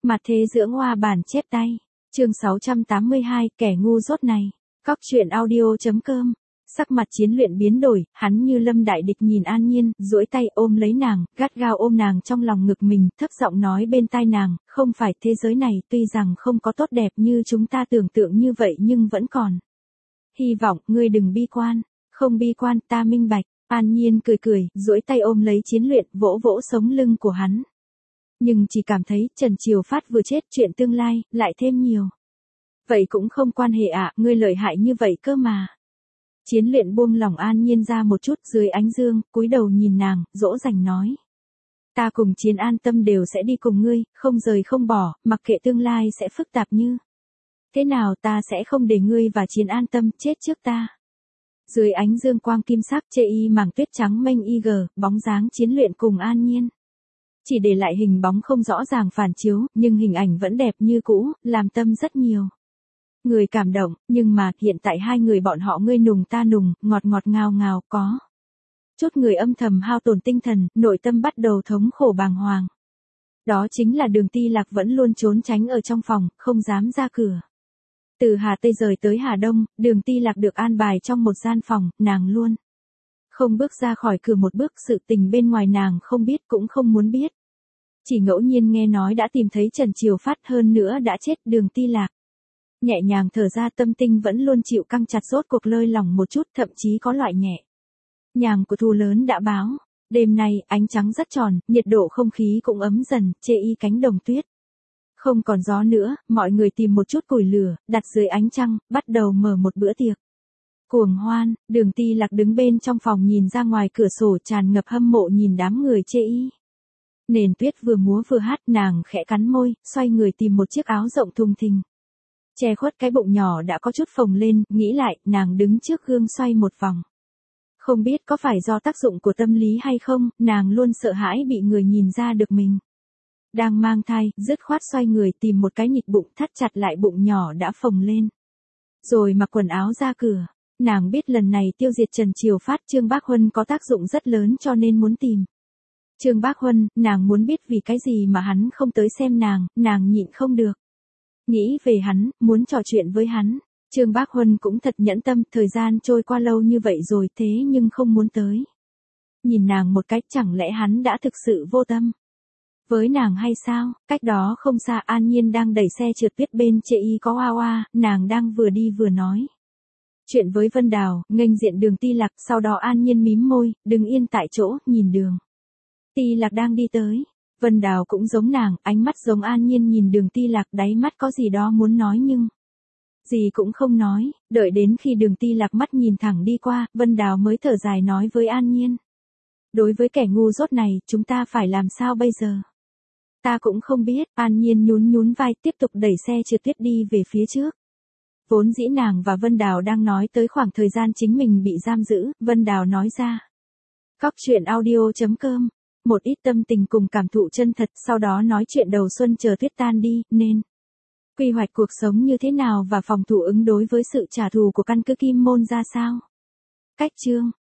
Mặt thế dưỡng hoa bản chép tay. Chương 682, kẻ ngu dốt này. Cóc truyện audio.com. Sắc mặt Chiến Luyện biến đổi, hắn như lâm đại địch nhìn An Nhiên, duỗi tay ôm lấy nàng, gắt gao ôm nàng trong lòng ngực mình, thấp giọng nói bên tai nàng, không phải thế giới này tuy rằng không có tốt đẹp như chúng ta tưởng tượng như vậy nhưng vẫn còn. Hy vọng, ngươi đừng bi quan. Không bi quan, ta minh bạch. An Nhiên cười cười, duỗi tay ôm lấy Chiến Luyện, vỗ vỗ sống lưng của hắn. Nhưng chỉ cảm thấy Trần Triều Phát vừa chết, chuyện tương lai lại thêm nhiều. Vậy cũng không quan hệ ạ, ngươi lợi hại như vậy cơ mà. Chiến Luyện buông lỏng An Nhiên ra một chút dưới ánh dương, cúi đầu nhìn nàng, dỗ dành nói. Ta cùng Chiến An Tâm đều sẽ đi cùng ngươi, không rời không bỏ, mặc kệ tương lai sẽ phức tạp như thế nào, ta sẽ không để ngươi và Chiến An Tâm chết trước ta. Dưới ánh dương quang kim sắc chê y mảng tuyết trắng mênh y gờ, bóng dáng Chiến Luyện cùng An Nhiên. Chỉ để lại hình bóng không rõ ràng phản chiếu, nhưng hình ảnh vẫn đẹp như cũ, làm tâm rất nhiều. Người cảm động, nhưng mà hiện tại hai người bọn họ ngươi nùng ta nùng, ngọt ngọt ngào ngào có. Chút người âm thầm hao tổn tinh thần, nội tâm bắt đầu thống khổ bàng hoàng. Đó chính là Đường Ti Lạc vẫn luôn trốn tránh ở trong phòng, không dám ra cửa. Từ Hà Tây rời tới Hà Đông, Đường Ti Lạc được an bài trong một gian phòng, nàng luôn không bước ra khỏi cửa một bước, sự tình bên ngoài nàng không biết cũng không muốn biết. Chỉ ngẫu nhiên nghe nói đã tìm thấy Trần Triều Phát, hơn nữa đã chết. Đường Ti Lạc nhẹ nhàng thở ra, tâm tinh vẫn luôn chịu căng chặt, rốt cuộc lơi lỏng một chút, thậm chí có loại nhẹ nhàng của thù lớn đã báo. Đêm nay, ánh trắng rất tròn, nhiệt độ không khí cũng ấm dần, chê y cánh đồng tuyết. Không còn gió nữa, mọi người tìm một chút củi lửa, đặt dưới ánh trăng, bắt đầu mở một bữa tiệc cuồng hoan. Đường Ti Lạc đứng bên trong phòng nhìn ra ngoài cửa sổ, tràn ngập hâm mộ nhìn đám người chê y. Nền tuyết vừa múa vừa hát, nàng khẽ cắn môi, xoay người tìm một chiếc áo rộng thùng thình che khuất cái bụng nhỏ đã có chút phồng lên, nghĩ lại, nàng đứng trước gương xoay một vòng. Không biết có phải do tác dụng của tâm lý hay không, nàng luôn sợ hãi bị người nhìn ra được mình đang mang thai, dứt khoát xoay người tìm một cái nhịp bụng, thắt chặt lại bụng nhỏ đã phồng lên. Rồi mặc quần áo ra cửa. Nàng biết lần này tiêu diệt Trần Triều Phát, Trương Bác Huân có tác dụng rất lớn, cho nên muốn tìm Trương Bác Huân. Nàng muốn biết vì cái gì mà hắn không tới xem nàng nhịn không được. Nghĩ về hắn, muốn trò chuyện với hắn. Trương Bác Huân cũng thật nhẫn tâm, thời gian trôi qua lâu như vậy rồi thế nhưng không muốn tới nhìn nàng một cách, chẳng lẽ hắn đã thực sự vô tâm với nàng hay sao? Cách đó không xa, An Nhiên đang đẩy xe trượt tuyết bên chê y có Hoa Hoa, nàng đang vừa đi vừa nói chuyện với Vân Đào, nghênh diện Đường Ti Lạc. Sau đó An Nhiên mím môi, đứng yên tại chỗ, nhìn Đường Ti Lạc đang đi tới. Vân Đào cũng giống nàng, ánh mắt giống An Nhiên nhìn Đường Ti Lạc, đáy mắt có gì đó muốn nói nhưng gì cũng không nói. Đợi đến khi Đường Ti Lạc mắt nhìn thẳng đi qua, Vân Đào mới thở dài nói với An Nhiên. Đối với kẻ ngu dốt này, chúng ta phải làm sao bây giờ? Ta cũng không biết. An Nhiên nhún nhún vai, tiếp tục đẩy xe trượt tuyết đi về phía trước. Vốn dĩ nàng và Vân Đào đang nói tới khoảng thời gian chính mình bị giam giữ, Vân Đào nói ra. Cóc truyện audio.com. Một ít tâm tình cùng cảm thụ chân thật, sau đó nói chuyện đầu xuân chờ tuyết tan đi, nên quy hoạch cuộc sống như thế nào và phòng thủ ứng đối với sự trả thù của căn cứ Kim Môn ra sao. Cách chương